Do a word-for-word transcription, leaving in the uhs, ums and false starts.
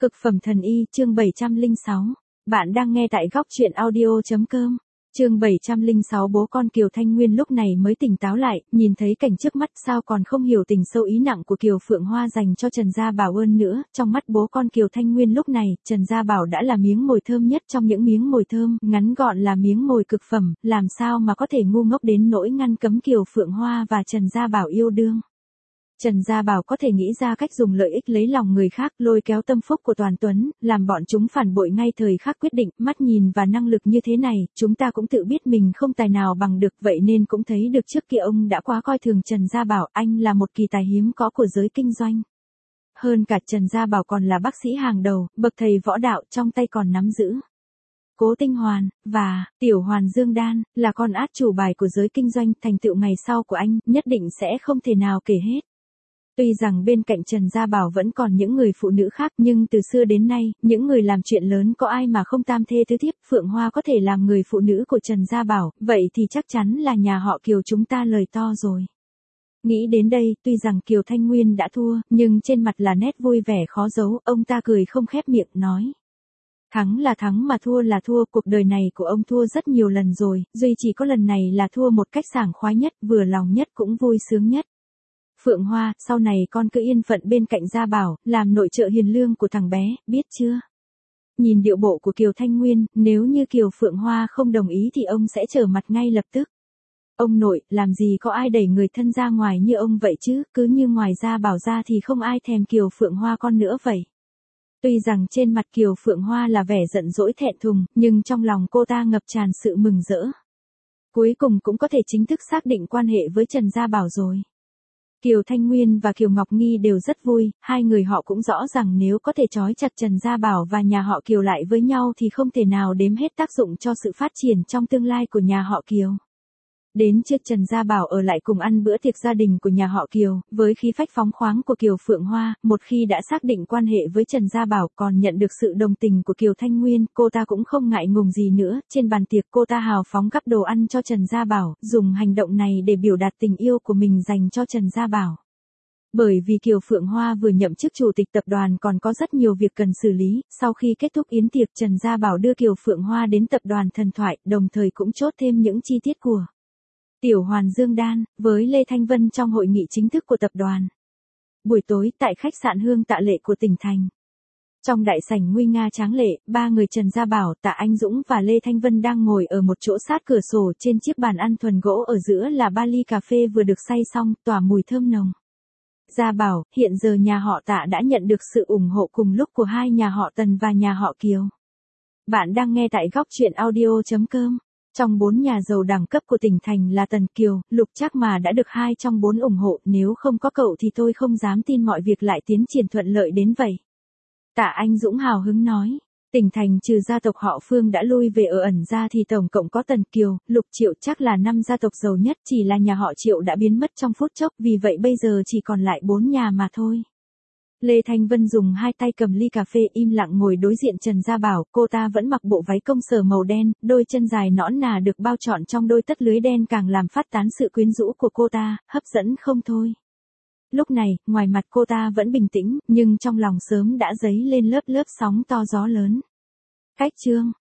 Cực phẩm thần y, chương bảy trăm lẻ sáu. Bạn đang nghe tại góc truyện audio.com. Chương bảy trăm lẻ sáu. Bố con Kiều Thanh Nguyên lúc này mới tỉnh táo lại, nhìn thấy cảnh trước mắt sao còn không hiểu tình sâu ý nặng của Kiều Phượng Hoa dành cho Trần Gia Bảo ơn nữa. Trong mắt bố con Kiều Thanh Nguyên lúc này, Trần Gia Bảo đã là miếng mồi thơm nhất trong những miếng mồi thơm, ngắn gọn là miếng mồi cực phẩm, làm sao mà có thể ngu ngốc đến nỗi ngăn cấm Kiều Phượng Hoa và Trần Gia Bảo yêu đương. Trần Gia Bảo có thể nghĩ ra cách dùng lợi ích lấy lòng người khác, lôi kéo tâm phúc của Toàn Tuấn, làm bọn chúng phản bội ngay thời khắc quyết định, mắt nhìn và năng lực như thế này, chúng ta cũng tự biết mình không tài nào bằng được, vậy nên cũng thấy được trước kia ông đã quá coi thường Trần Gia Bảo, anh là một kỳ tài hiếm có của giới kinh doanh. Hơn cả Trần Gia Bảo còn là bác sĩ hàng đầu, bậc thầy võ đạo, trong tay còn nắm giữ Cố Tinh Hoàn, và Tiểu Hoàn Dương Đan, là con át chủ bài của giới kinh doanh, thành tựu ngày sau của anh, nhất định sẽ không thể nào kể hết. Tuy rằng bên cạnh Trần Gia Bảo vẫn còn những người phụ nữ khác, nhưng từ xưa đến nay, những người làm chuyện lớn có ai mà không tam thê tứ thiếp, Phượng Hoa có thể làm người phụ nữ của Trần Gia Bảo, vậy thì chắc chắn là nhà họ Kiều chúng ta lời to rồi. Nghĩ đến đây, tuy rằng Kiều Thanh Nguyên đã thua, nhưng trên mặt là nét vui vẻ khó giấu, ông ta cười không khép miệng, nói. Thắng là thắng mà thua là thua, cuộc đời này của ông thua rất nhiều lần rồi, duy chỉ có lần này là thua một cách sảng khoái nhất, vừa lòng nhất cũng vui sướng nhất. Phượng Hoa, sau này con cứ yên phận bên cạnh Gia Bảo, làm nội trợ hiền lương của thằng bé, biết chưa? Nhìn điệu bộ của Kiều Thanh Nguyên, nếu như Kiều Phượng Hoa không đồng ý thì ông sẽ trở mặt ngay lập tức. Ông nội, làm gì có ai đẩy người thân ra ngoài như ông vậy chứ, cứ như ngoài Gia Bảo ra thì không ai thèm Kiều Phượng Hoa con nữa vậy. Tuy rằng trên mặt Kiều Phượng Hoa là vẻ giận dỗi thẹn thùng, nhưng trong lòng cô ta ngập tràn sự mừng rỡ. Cuối cùng cũng có thể chính thức xác định quan hệ với Trần Gia Bảo rồi. Kiều Thanh Nguyên và Kiều Ngọc Nghi đều rất vui, hai người họ cũng rõ rằng nếu có thể trói chặt Trần Gia Bảo và nhà họ Kiều lại với nhau thì không thể nào đếm hết tác dụng cho sự phát triển trong tương lai của nhà họ Kiều. Đến trước Trần Gia Bảo ở lại cùng ăn bữa tiệc gia đình của nhà họ Kiều, với khí phách phóng khoáng của Kiều Phượng Hoa, một khi đã xác định quan hệ với Trần Gia Bảo còn nhận được sự đồng tình của Kiều Thanh Nguyên, cô ta cũng không ngại ngùng gì nữa, trên bàn tiệc cô ta hào phóng gắp đồ ăn cho Trần Gia Bảo, dùng hành động này để biểu đạt tình yêu của mình dành cho Trần Gia Bảo. Bởi vì Kiều Phượng Hoa vừa nhậm chức chủ tịch tập đoàn còn có rất nhiều việc cần xử lý, sau khi kết thúc yến tiệc Trần Gia Bảo đưa Kiều Phượng Hoa đến tập đoàn Thần Thoại, đồng thời cũng chốt thêm những chi tiết của Tiểu Hoàn Dương Đan, với Lê Thanh Vân trong hội nghị chính thức của tập đoàn. Buổi tối tại khách sạn Hương Tạ Lệ của tỉnh thành. Trong đại sảnh nguy nga tráng lệ, ba người Trần Gia Bảo, Tạ Anh Dũng và Lê Thanh Vân đang ngồi ở một chỗ sát cửa sổ, trên chiếc bàn ăn thuần gỗ ở giữa là ba ly cà phê vừa được xay xong, tỏa mùi thơm nồng. Gia Bảo, hiện giờ nhà họ Tạ đã nhận được sự ủng hộ cùng lúc của hai nhà họ Tần và nhà họ Kiều. Bạn đang nghe tại góc truyện audio.com. Trong bốn nhà giàu đẳng cấp của tỉnh thành là Tần, Kiều, Lục Trác mà đã được hai trong bốn ủng hộ, nếu không có cậu thì tôi không dám tin mọi việc lại tiến triển thuận lợi đến vậy. Tạ Anh Dũng hào hứng nói, tỉnh thành trừ gia tộc họ Phương đã lui về ở ẩn ra thì tổng cộng có Tần, Kiều, Lục, Triệu, chắc là năm gia tộc giàu nhất, chỉ là nhà họ Triệu đã biến mất trong phút chốc, vì vậy bây giờ chỉ còn lại bốn nhà mà thôi. Lê Thanh Vân dùng hai tay cầm ly cà phê im lặng ngồi đối diện Trần Gia Bảo, cô ta vẫn mặc bộ váy công sở màu đen, đôi chân dài nõn nà được bao trọn trong đôi tất lưới đen càng làm phát tán sự quyến rũ của cô ta, hấp dẫn không thôi. Lúc này, ngoài mặt cô ta vẫn bình tĩnh, nhưng trong lòng sớm đã dấy lên lớp lớp sóng to gió lớn. Cách chương